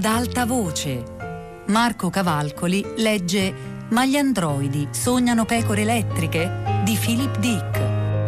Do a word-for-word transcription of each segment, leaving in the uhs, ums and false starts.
Ad alta voce. Marco Cavalcoli legge Ma gli androidi sognano pecore elettriche di Philip Dick.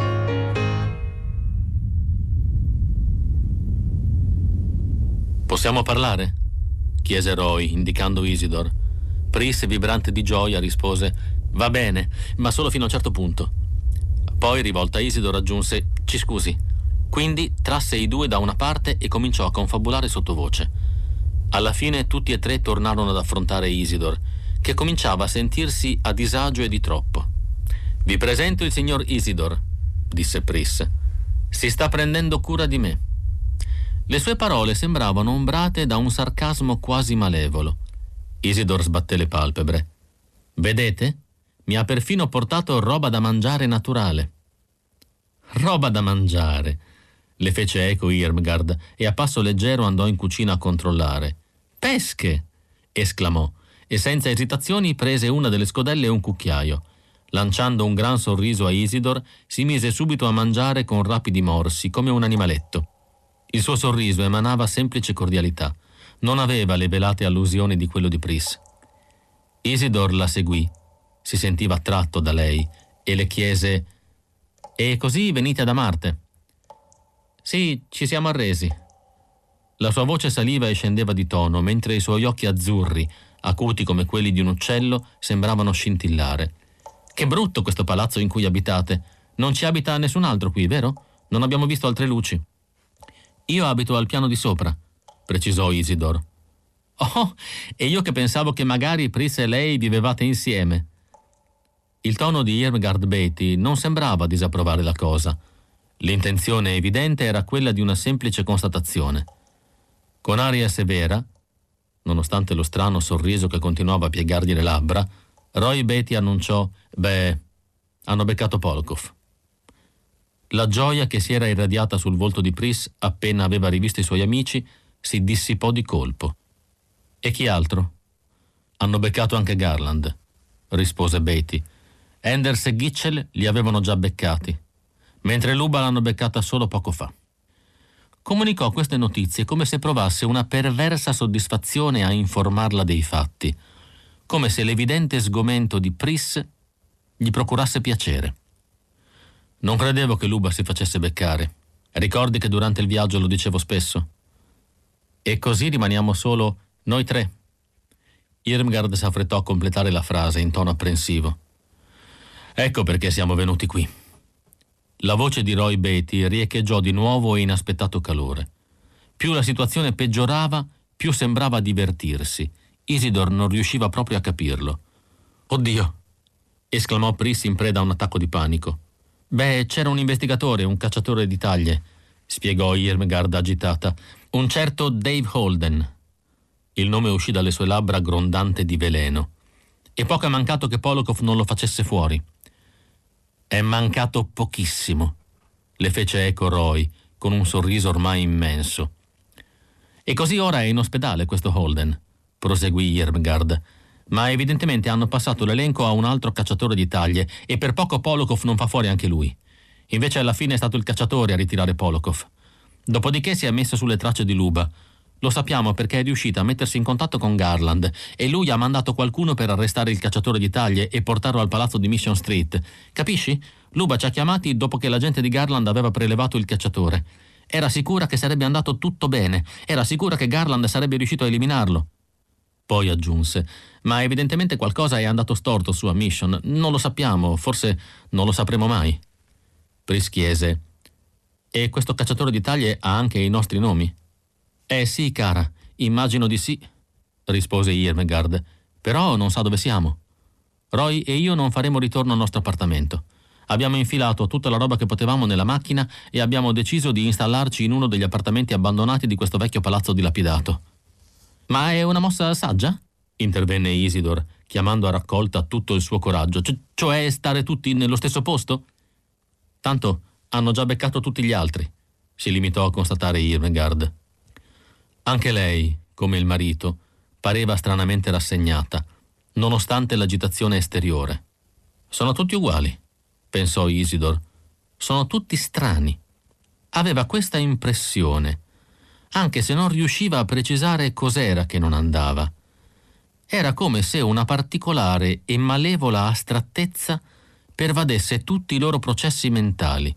Possiamo parlare? Chiese Roy, indicando Isidore. Pris, vibrante di gioia, rispose: va bene, ma solo fino a un certo punto. Poi, rivolta a Isidore, aggiunse: ci scusi. Quindi trasse i due da una parte e cominciò a confabulare sottovoce. Alla fine tutti e tre tornarono ad affrontare Isidore, che cominciava a sentirsi a disagio e di troppo. Vi presento il signor Isidore, disse Pris. Si sta prendendo cura di me. Le sue parole sembravano ombrate da un sarcasmo quasi malevolo. Isidore sbatté le palpebre. Vedete? Mi ha perfino portato roba da mangiare naturale. Roba da mangiare, le fece eco Irmgard e a passo leggero andò in cucina a controllare. Pesche! Esclamò e senza esitazioni prese una delle scodelle e un cucchiaio. Lanciando un gran sorriso a Isidore, si mise subito a mangiare con rapidi morsi, come un animaletto. Il suo sorriso emanava semplice cordialità. Non aveva le velate allusioni di quello di Pris. Isidore la seguì, si sentiva attratto da lei e le chiese: «E così venite da Marte?» «Sì, ci siamo arresi». La sua voce saliva e scendeva di tono, mentre i suoi occhi azzurri, acuti come quelli di un uccello, sembravano scintillare. «Che brutto questo palazzo in cui abitate! Non ci abita nessun altro qui, vero? Non abbiamo visto altre luci». «Io abito al piano di sopra», precisò Isidore. «Oh, e io che pensavo che magari Pris e lei vivevate insieme». Il tono di Irmgard Beatty non sembrava disapprovare la cosa. L'intenzione evidente era quella di una semplice constatazione. Con aria severa, nonostante lo strano sorriso che continuava a piegargli le labbra, Roy Beatty annunciò: «Beh, hanno beccato Polokov». La gioia che si era irradiata sul volto di Pris appena aveva rivisto i suoi amici si dissipò di colpo. «E chi altro?» «Hanno beccato anche Garland», rispose Beatty. «Enders e Gitchell li avevano già beccati, mentre Luba l'hanno beccata solo poco fa». Comunicò queste notizie come se provasse una perversa soddisfazione a informarla dei fatti, come se l'evidente sgomento di Pris gli procurasse piacere. «Non credevo che Luba si facesse beccare. Ricordi che durante il viaggio lo dicevo spesso? E così rimaniamo solo noi tre». Irmgard s'affrettò a completare la frase in tono apprensivo. «Ecco perché siamo venuti qui». La voce di Roy Beatty riecheggiò di nuovo inaspettato calore. Più la situazione peggiorava, più sembrava divertirsi. Isidore non riusciva proprio a capirlo. «Oddio!» esclamò Pris in preda a un attacco di panico. «Beh, c'era un investigatore, un cacciatore di taglie», spiegò Irmgard agitata. «Un certo Dave Holden». Il nome uscì dalle sue labbra grondante di veleno. «E poco è mancato che Polokov non lo facesse fuori». «È mancato pochissimo», le fece eco Roy, con un sorriso ormai immenso. «E così ora è in ospedale questo Holden», proseguì Irmgard. «Ma evidentemente hanno passato l'elenco a un altro cacciatore di taglie e per poco Polokov non fa fuori anche lui. Invece alla fine è stato il cacciatore a ritirare Polokov. Dopodiché si è messo sulle tracce di Luba. Lo sappiamo perché è riuscita a mettersi in contatto con Garland e lui ha mandato qualcuno per arrestare il cacciatore di taglie e portarlo al palazzo di Mission Street. Capisci? Luba ci ha chiamati dopo che l'agente di Garland aveva prelevato il cacciatore. Era sicura che sarebbe andato tutto bene. Era sicura che Garland sarebbe riuscito a eliminarlo». Poi aggiunse: «Ma evidentemente qualcosa è andato storto su a Mission. Non lo sappiamo, forse non lo sapremo mai». Pris chiese: «E questo cacciatore di taglie ha anche i nostri nomi?» «Eh sì, cara, immagino di sì», rispose Irmgard. «Però non sa dove siamo. Roy e io non faremo ritorno al nostro appartamento. Abbiamo infilato tutta la roba che potevamo nella macchina e abbiamo deciso di installarci in uno degli appartamenti abbandonati di questo vecchio palazzo dilapidato». «Ma è una mossa saggia?» intervenne Isidore, chiamando a raccolta tutto il suo coraggio. C- «Cioè stare tutti nello stesso posto?» «Tanto hanno già beccato tutti gli altri», si limitò a constatare Irmgard. Anche lei, come il marito, pareva stranamente rassegnata, nonostante l'agitazione esteriore. «Sono tutti uguali», pensò Isidore. «Sono tutti strani». Aveva questa impressione. anche se non riusciva a precisare cos'era che non andava. Era come se una particolare e malevola astrattezza pervadesse tutti i loro processi mentali.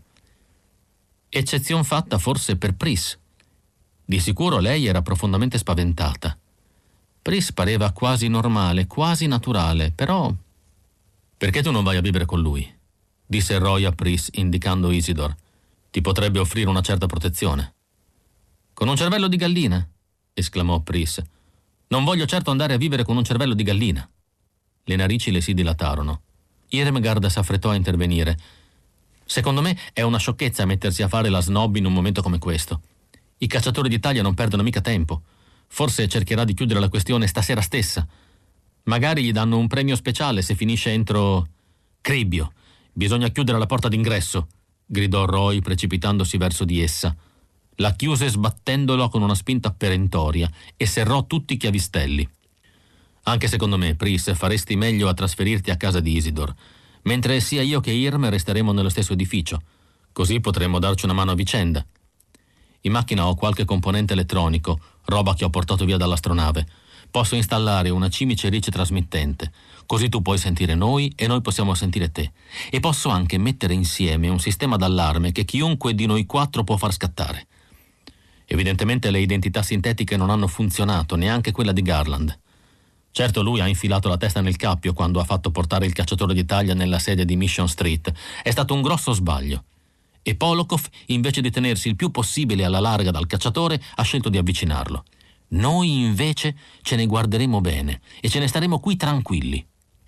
Eccezion fatta forse per Pris. Di sicuro lei era profondamente spaventata. Pris pareva quasi normale, quasi naturale, però... «Perché tu non vai a vivere con lui?» disse Roy a Pris, indicando Isidore. «Ti potrebbe offrire una certa protezione». «Con un cervello di gallina?» esclamò Pris. «Non voglio certo andare a vivere con un cervello di gallina». Le narici le si dilatarono. Irmgard s'affrettò a intervenire. «Secondo me è una sciocchezza mettersi a fare la snob in un momento come questo. I cacciatori d'Italia non perdono mica tempo. Forse cercherà di chiudere la questione stasera stessa. Magari gli danno un premio speciale se finisce entro... Cribbio, bisogna chiudere la porta d'ingresso», gridò Roy precipitandosi verso di essa. La chiuse sbattendolo con una spinta perentoria e serrò tutti i chiavistelli. «Anche secondo me, Pris, faresti meglio a trasferirti a casa di Isidore, mentre sia io che Irm resteremo nello stesso edificio. Così potremo darci una mano a vicenda. In macchina ho qualche componente elettronico, roba che ho portato via dall'astronave. Posso installare una cimice rice trasmittente, così tu puoi sentire noi e noi possiamo sentire te. E posso anche mettere insieme un sistema d'allarme che chiunque di noi quattro può far scattare. Evidentemente le identità sintetiche non hanno funzionato, neanche quella di Garland. Certo, lui ha infilato la testa nel cappio quando ha fatto portare il cacciatore d'Italia nella sede di Mission Street. È stato un grosso sbaglio. E Polokov, invece di tenersi il più possibile alla larga dal cacciatore, ha scelto di avvicinarlo. Noi, invece, ce ne guarderemo bene e ce ne staremo qui tranquilli».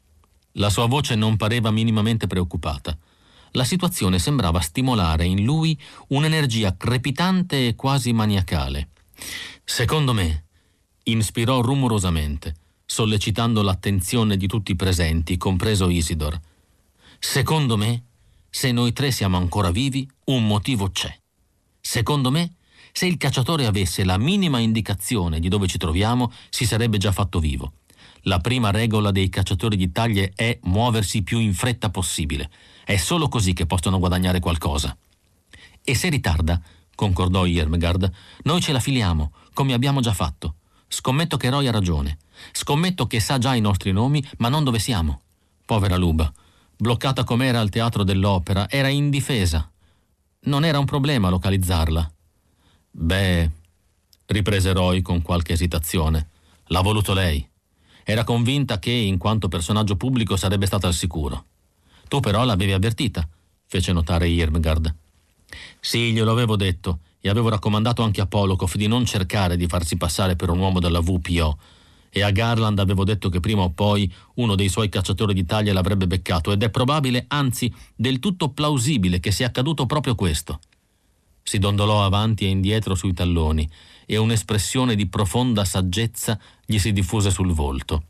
La sua voce non pareva minimamente preoccupata. La situazione sembrava stimolare in lui un'energia crepitante e quasi maniacale. «Secondo me», inspirò rumorosamente, sollecitando l'attenzione di tutti i presenti, compreso Isidore. «Secondo me, se noi tre siamo ancora vivi, un motivo c'è. Secondo me, se il cacciatore avesse la minima indicazione di dove ci troviamo, si sarebbe già fatto vivo. La prima regola dei cacciatori d'Italia è muoversi più in fretta possibile. È solo così che possono guadagnare qualcosa». «E se ritarda», concordò Irmgard, «noi ce la filiamo, come abbiamo già fatto. Scommetto che Roy ha ragione. Scommetto che sa già i nostri nomi, ma non dove siamo. Povera Luba, bloccata com'era al teatro dell'opera, era indifesa. Non era un problema localizzarla». «Beh», riprese Roy con qualche esitazione, «l'ha voluto lei. Era convinta che, in quanto personaggio pubblico, sarebbe stata al sicuro. Tu però l'avevi avvertita», fece notare Irmgard. «Sì, glielo avevo detto, e avevo raccomandato anche a Polokov di non cercare di farsi passare per un uomo della V P O. E a Garland avevo detto che prima o poi uno dei suoi cacciatori d'Italia l'avrebbe beccato, ed è probabile, anzi del tutto plausibile, che sia accaduto proprio questo». Si dondolò avanti e indietro sui talloni e un'espressione di profonda saggezza gli si diffuse sul volto.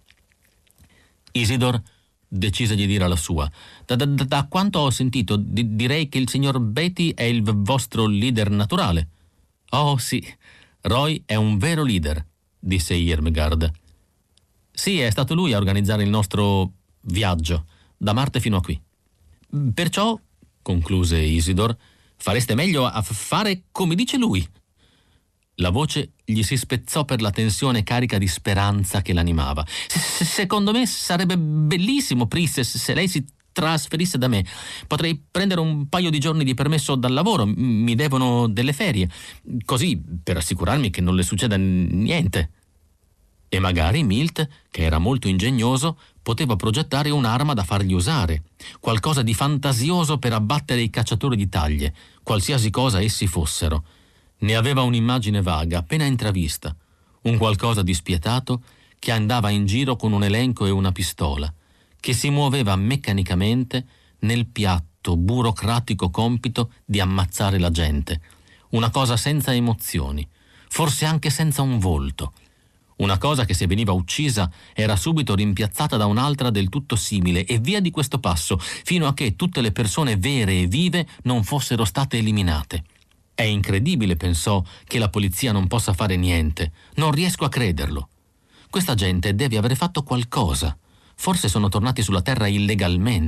Isidore decise di dire la sua. Da, da, da quanto ho sentito, di, direi che il signor Beatty è il vostro leader naturale». «Oh sì, Roy è un vero leader», disse Irmgard. «Sì, è stato lui a organizzare il nostro viaggio, da Marte fino a qui. Perciò», concluse Isidore, «fareste meglio a fare come dice lui». La voce gli si spezzò per la tensione carica di speranza che l'animava. S- «Secondo me sarebbe bellissimo, Pris, se lei si trasferisse da me. Potrei prendere un paio di giorni di permesso dal lavoro, mi devono delle ferie, così per assicurarmi che non le succeda niente». E magari Milt, che era molto ingegnoso, poteva progettare un'arma da fargli usare, qualcosa di fantasioso per abbattere i cacciatori di taglie, qualsiasi cosa essi fossero. Ne aveva un'immagine vaga, appena intravista, un qualcosa di spietato che andava in giro con un elenco e una pistola, che si muoveva meccanicamente nel piatto, burocratico compito di ammazzare la gente, una cosa senza emozioni, forse anche senza un volto. Una cosa che se veniva uccisa era subito rimpiazzata da un'altra del tutto simile e via di questo passo, fino a che tutte le persone vere e vive non fossero state eliminate. È incredibile, pensò, che la polizia non possa fare niente. Non riesco a crederlo. Questa gente deve aver fatto qualcosa. Forse sono tornati sulla Terra illegalmente.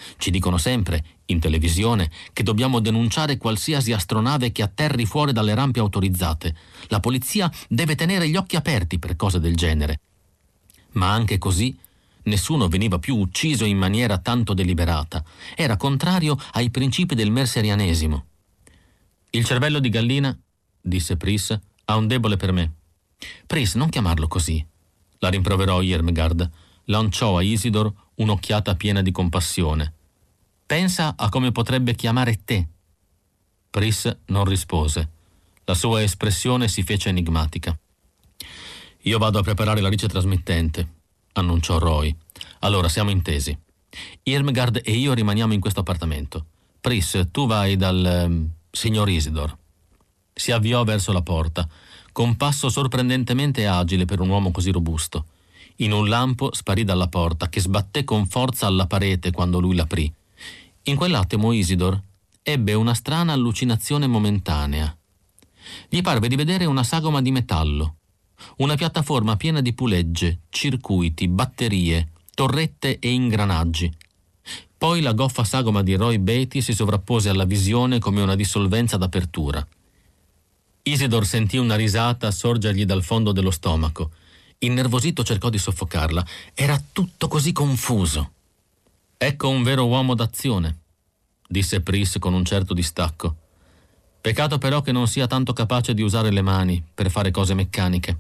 Ci dicono sempre, in televisione, che dobbiamo denunciare qualsiasi astronave che atterri fuori dalle rampe autorizzate. La polizia deve tenere gli occhi aperti per cose del genere. Ma anche così nessuno veniva più ucciso in maniera tanto deliberata. Era contrario ai principi del merserianesimo. Il cervello di gallina, disse Pris, ha un debole per me. Pris, non chiamarlo così, la rimproverò Irmgard. Lanciò a Isidor un'occhiata piena di compassione. Pensa a come potrebbe chiamare te. Pris non rispose. La sua espressione si fece enigmatica. Io vado a preparare la rice trasmittente, annunciò Roy. Allora, siamo intesi. Irmgard e io rimaniamo in questo appartamento. Pris, tu vai dal um, signor Isidor. Si avviò verso la porta, con passo sorprendentemente agile per un uomo così robusto. In un lampo sparì dalla porta, che sbatté con forza alla parete quando lui l'aprì. In quell'attimo Isidor ebbe una strana allucinazione momentanea. Gli parve di vedere una sagoma di metallo, una piattaforma piena di pulegge, circuiti, batterie, torrette e ingranaggi. Poi la goffa sagoma di Roy Beatty si sovrappose alla visione come una dissolvenza d'apertura. Isidor sentì una risata sorgergli dal fondo dello stomaco. Innervosito cercò di soffocarla. Era tutto così confuso. Ecco un vero uomo d'azione, disse Pris con un certo distacco. Peccato però che non sia tanto capace di usare le mani per fare cose meccaniche.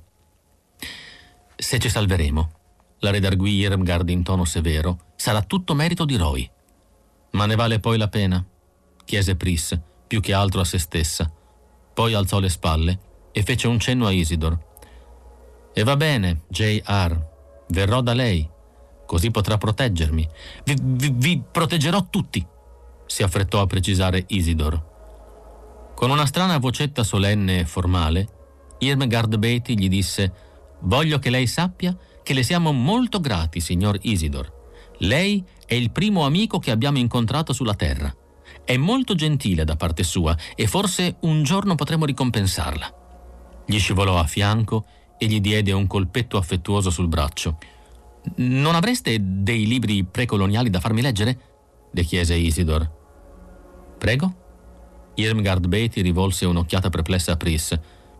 Se ci salveremo, la redarguì Irmgard in tono severo, sarà tutto merito di Roy. Ma ne vale poi la pena? Chiese Pris, più che altro a se stessa. Poi alzò le spalle e fece un cenno a Isidor. E va bene, J R, verrò da lei, così potrà proteggermi. Vi, vi, vi proteggerò tutti, si affrettò a precisare Isidor. Con una strana vocetta solenne e formale, Irmgard Beatty gli disse: «Voglio che lei sappia che le siamo molto grati, signor Isidor. Lei è il primo amico che abbiamo incontrato sulla Terra. È molto gentile da parte sua e forse un giorno potremo ricompensarla». Gli scivolò a fianco e gli diede un colpetto affettuoso sul braccio. «Non avreste dei libri precoloniali da farmi leggere?» le chiese Isidor. «Prego?» Irmgard Beatty rivolse un'occhiata perplessa a Pris.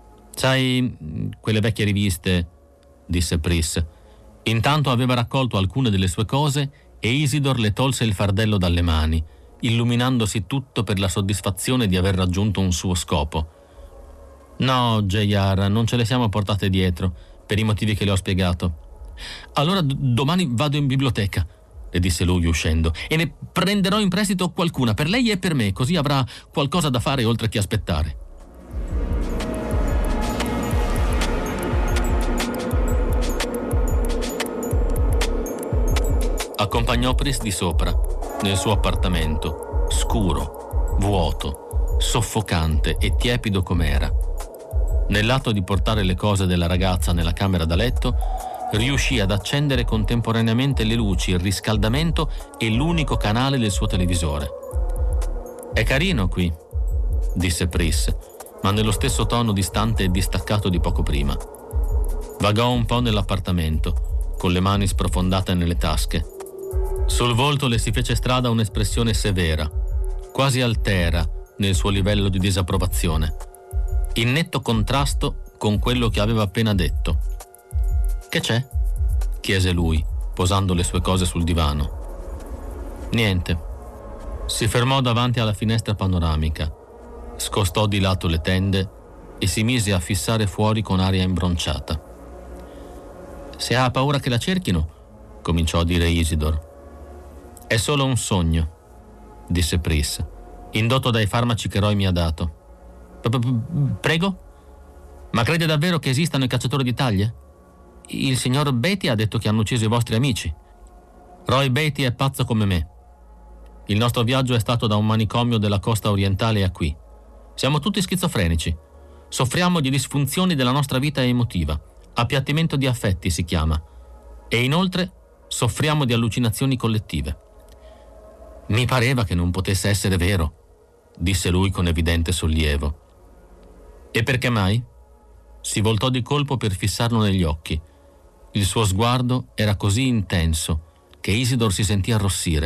«Sai, quelle vecchie riviste», disse Pris. Intanto aveva raccolto alcune delle sue cose e Isidor le tolse il fardello dalle mani, illuminandosi tutto per la soddisfazione di aver raggiunto un suo scopo. «No, J R, non ce le siamo portate dietro, per i motivi che le ho spiegato». «Allora d- domani vado in biblioteca», le disse lui uscendo, «e ne prenderò in prestito qualcuna per lei e per me, così avrà qualcosa da fare oltre che aspettare». Accompagnò Pris di sopra, nel suo appartamento, scuro, vuoto, soffocante e tiepido com'era. Nell'atto di portare le cose della ragazza nella camera da letto, riuscì ad accendere contemporaneamente le luci, il riscaldamento e l'unico canale del suo televisore. «È carino qui», disse Pris, ma nello stesso tono distante e distaccato di poco prima. Vagò un po' nell'appartamento, con le mani sprofondate nelle tasche. Sul volto le si fece strada un'espressione severa, quasi altera nel suo livello di disapprovazione, in netto contrasto con quello che aveva appena detto. «Che c'è?» chiese lui, posando le sue cose sul divano. «Niente». Si fermò davanti alla finestra panoramica, scostò di lato le tende e si mise a fissare fuori con aria imbronciata. «Se ha paura che la cerchino», cominciò a dire Isidor. «È solo un sogno», disse Pris, «indotto dai farmaci che Roy mi ha dato». «Prego? Ma crede davvero che esistano i cacciatori di taglie? Il signor Beatty ha detto che hanno ucciso i vostri amici». «Roy Beatty è pazzo come me. Il nostro viaggio è stato da un manicomio della costa orientale a qui. Siamo tutti schizofrenici. Soffriamo di disfunzioni della nostra vita emotiva. Appiattimento di affetti si chiama. E inoltre soffriamo di allucinazioni collettive». «Mi pareva che non potesse essere vero», disse lui con evidente sollievo. «E perché mai?» Si voltò di colpo per fissarlo negli occhi. Il suo sguardo era così intenso che Isidor si sentì arrossire.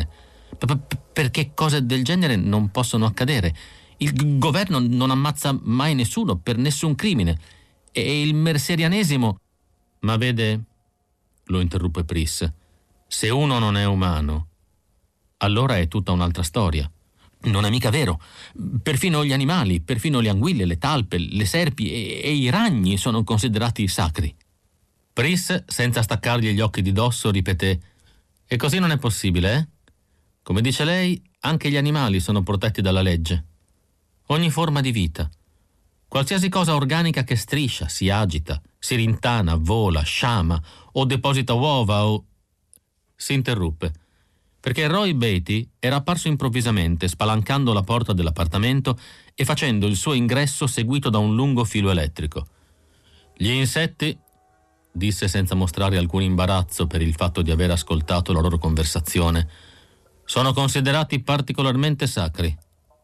P- perché cose del genere non possono accadere. Il g- governo non ammazza mai nessuno per nessun crimine. E il mercerianesimo... Ma vede, lo interruppe Pris, se uno non è umano, allora è tutta un'altra storia. Non è mica vero. Perfino gli animali, perfino le anguille, le talpe, le serpi e, e i ragni sono considerati sacri. Pris, senza staccargli gli occhi di dosso, ripeté: e così non è possibile, eh? Come dice lei, anche gli animali sono protetti dalla legge. Ogni forma di vita, qualsiasi cosa organica che striscia, si agita, si rintana, vola, sciama o deposita uova o... Si interruppe, perché Roy Beatty era apparso improvvisamente, spalancando la porta dell'appartamento e facendo il suo ingresso seguito da un lungo filo elettrico. Gli insetti, disse senza mostrare alcun imbarazzo per il fatto di aver ascoltato la loro conversazione, sono considerati particolarmente sacri.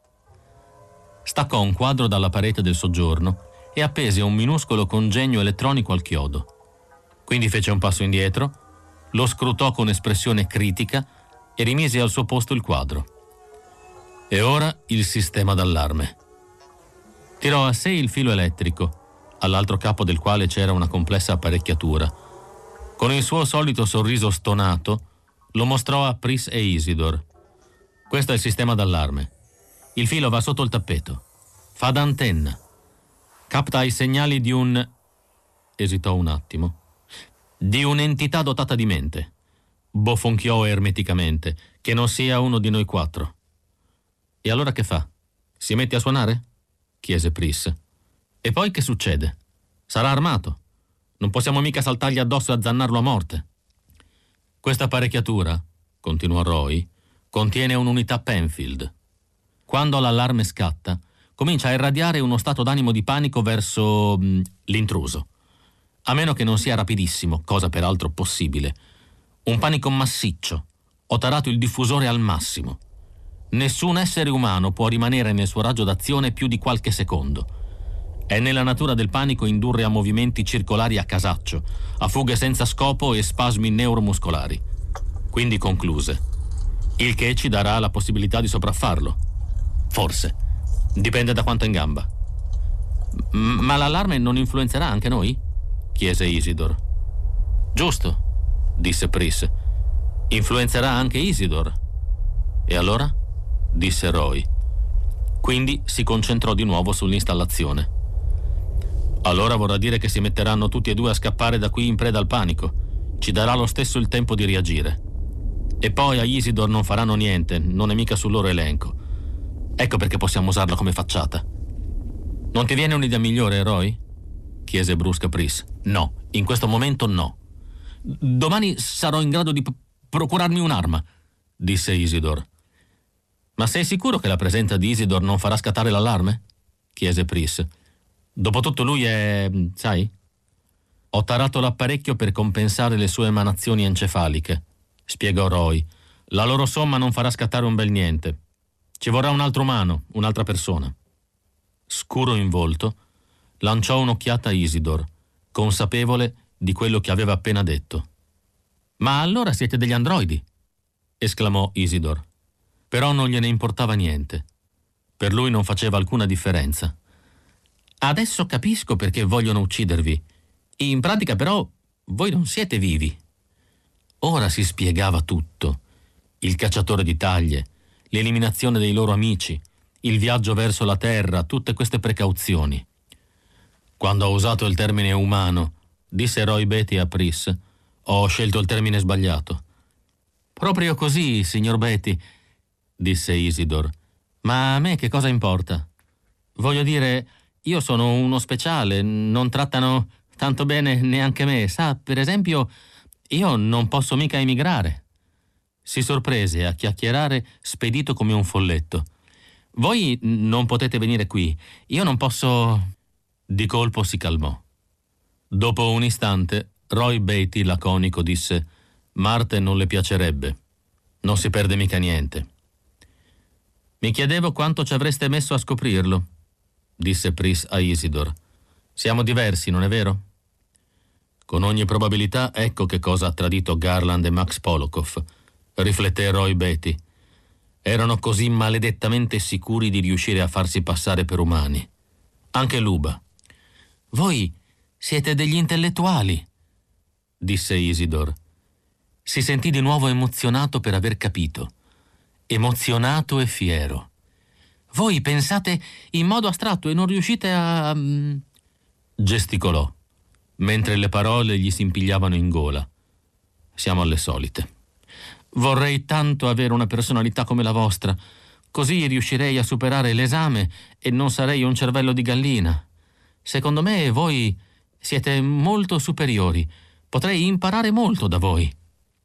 Staccò un quadro dalla parete del soggiorno e appese un minuscolo congegno elettronico al chiodo. Quindi fece un passo indietro, lo scrutò con espressione critica e rimise al suo posto il quadro. E ora il sistema d'allarme. Tirò a sé il filo elettrico, all'altro capo del quale c'era una complessa apparecchiatura. Con il suo solito sorriso stonato, lo mostrò a Pris e Isidore. Questo è il sistema d'allarme. Il filo va sotto il tappeto. Fa da antenna. Capta i segnali di un... Esitò un attimo. Di un'entità dotata di mente. Bofonchiò ermeticamente. Che non sia uno di noi quattro. E allora che fa? Si mette a suonare? Chiese Pris. E poi che succede? Sarà armato. Non possiamo mica saltargli addosso e azzannarlo a morte. Questa apparecchiatura, continuò Roy, contiene un'unità Penfield. Quando l'allarme scatta, comincia a irradiare uno stato d'animo di panico verso mh, l'intruso. A meno che non sia rapidissimo, cosa peraltro possibile. Un panico massiccio. Ho tarato il diffusore al massimo. Nessun essere umano può rimanere nel suo raggio d'azione più di qualche secondo. È nella natura del panico indurre a movimenti circolari a casaccio, a fughe senza scopo e spasmi neuromuscolari. Quindi concluse: il che ci darà la possibilità di sopraffarlo. Forse. Dipende da quanto è in gamba. M- ma l'allarme non influenzerà anche noi? Chiese Isidore. Giusto, disse Pris. Influenzerà anche Isidore. E allora? Disse Roy. Quindi si concentrò di nuovo sull'installazione. Allora vorrà dire che si metteranno tutti e due a scappare da qui in preda al panico. Ci darà lo stesso il tempo di reagire. E poi a Isidore non faranno niente, non è mica sul loro elenco. Ecco perché possiamo usarlo come facciata. Non ti viene un'idea migliore, Roy? Chiese brusca Pris. No, in questo momento no. Domani sarò in grado di p- procurarmi un'arma, disse Isidore. Ma sei sicuro che la presenza di Isidore non farà scattare l'allarme? Chiese Pris. Dopotutto lui è... sai? Ho tarato l'apparecchio per compensare le sue emanazioni encefaliche, spiegò Roy. La loro somma non farà scattare un bel niente. Ci vorrà un altro umano, un'altra persona. Scuro in volto, lanciò un'occhiata a Isidore, consapevole di quello che aveva appena detto. «Ma allora siete degli androidi?» esclamò Isidore. Però non gliene importava niente. Per lui non faceva alcuna differenza. «Adesso capisco perché vogliono uccidervi. In pratica però voi non siete vivi». Ora si spiegava tutto. Il cacciatore di taglie, l'eliminazione dei loro amici, il viaggio verso la Terra, tutte queste precauzioni. Quando ho usato il termine umano, disse Roy Beatty a Pris, ho scelto il termine sbagliato. Proprio così, signor Beatty, disse Isidore. Ma a me che cosa importa? Voglio dire, io sono uno speciale, non trattano tanto bene neanche me. Sa, per esempio, io non posso mica emigrare. Si sorprese a chiacchierare spedito come un folletto. Voi non potete venire qui, io non posso... Di colpo si calmò. Dopo un istante, Roy Beatty, laconico, disse: Marte non le piacerebbe. Non si perde mica niente. Mi chiedevo quanto ci avreste messo a scoprirlo, disse Pris a Isidore. Siamo diversi, non è vero? Con ogni probabilità ecco che cosa ha tradito Garland e Max Polokoff, rifletté Roy Beatty. Erano così maledettamente sicuri di riuscire a farsi passare per umani. Anche Luba. «Voi siete degli intellettuali», disse Isidor. Si sentì di nuovo emozionato per aver capito. Emozionato e fiero. «Voi pensate in modo astratto e non riuscite a...» Gesticolò, mentre le parole gli si impigliavano in gola. «Siamo alle solite. Vorrei tanto avere una personalità come la vostra, così riuscirei a superare l'esame e non sarei un cervello di gallina. Secondo me voi siete molto superiori. Potrei imparare molto da voi».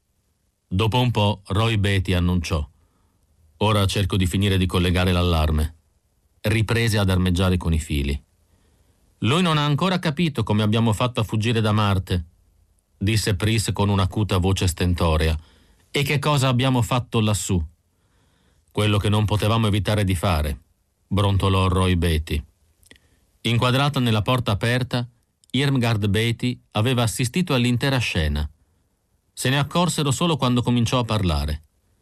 Dopo un po' Roy Betty annunciò: «Ora cerco di finire di collegare l'allarme». Riprese ad armeggiare con i fili. «Lui non ha ancora capito come abbiamo fatto a fuggire da Marte», disse Pris con un'acuta voce stentorea. «E che cosa abbiamo fatto lassù?» «Quello che non potevamo evitare di fare», brontolò Roy Betty. Inquadrata nella porta aperta, Irmgard Betty aveva assistito all'intera scena. Se ne accorsero solo quando cominciò a parlare.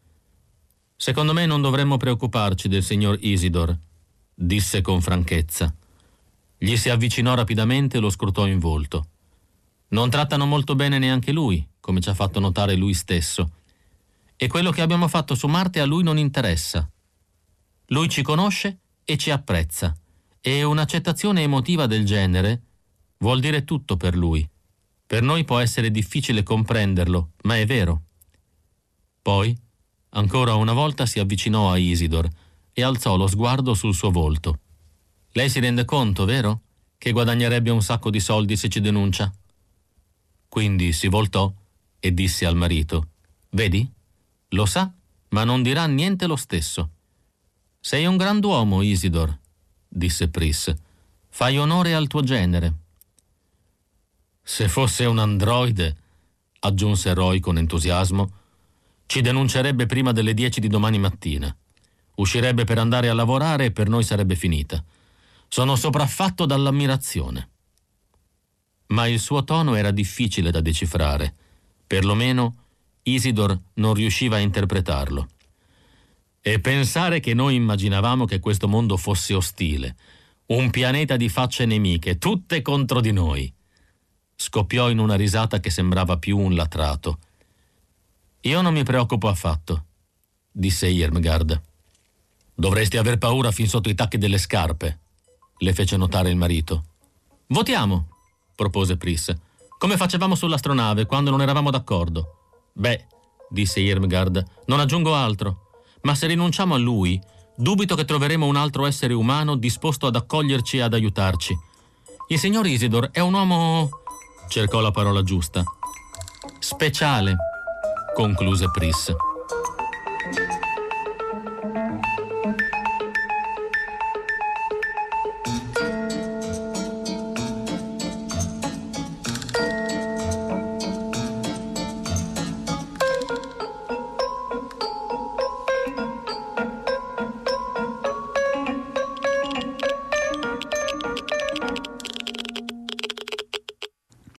«Secondo me non dovremmo preoccuparci del signor Isidor», disse con franchezza. Gli si avvicinò rapidamente e lo scrutò in volto. «Non trattano molto bene neanche lui, come ci ha fatto notare lui stesso. E quello che abbiamo fatto su Marte a lui non interessa. Lui ci conosce e ci apprezza, e un'accettazione emotiva del genere vuol dire tutto per lui. Per noi può essere difficile comprenderlo, ma è vero». Poi, ancora una volta, si avvicinò a Isidor e alzò lo sguardo sul suo volto. «Lei si rende conto, vero, che guadagnerebbe un sacco di soldi se ci denuncia?» Quindi si voltò e disse al marito: «Vedi? Lo sa, ma non dirà niente lo stesso». «Sei un grand'uomo, Isidor», disse Pris. «Fai onore al tuo genere». «Se fosse un androide», aggiunse Roy con entusiasmo, «ci denuncerebbe prima delle dieci di domani mattina. Uscirebbe per andare a lavorare e per noi sarebbe finita. Sono sopraffatto dall'ammirazione». Ma il suo tono era difficile da decifrare. Perlomeno Isidor non riusciva a interpretarlo. «E pensare che noi immaginavamo che questo mondo fosse ostile, un pianeta di facce nemiche, tutte contro di noi». Scoppiò in una risata che sembrava più un latrato. «Io non mi preoccupo affatto», disse Irmgard. «Dovresti aver paura fin sotto i tacchi delle scarpe», le fece notare il marito. «Votiamo», propose Pris, «come facevamo sull'astronave quando non eravamo d'accordo». «Beh», disse Irmgard, «non aggiungo altro, ma se rinunciamo a lui, dubito che troveremo un altro essere umano disposto ad accoglierci e ad aiutarci. Il signor Isidor è un uomo...» cercò la parola giusta. «Speciale», concluse Pris.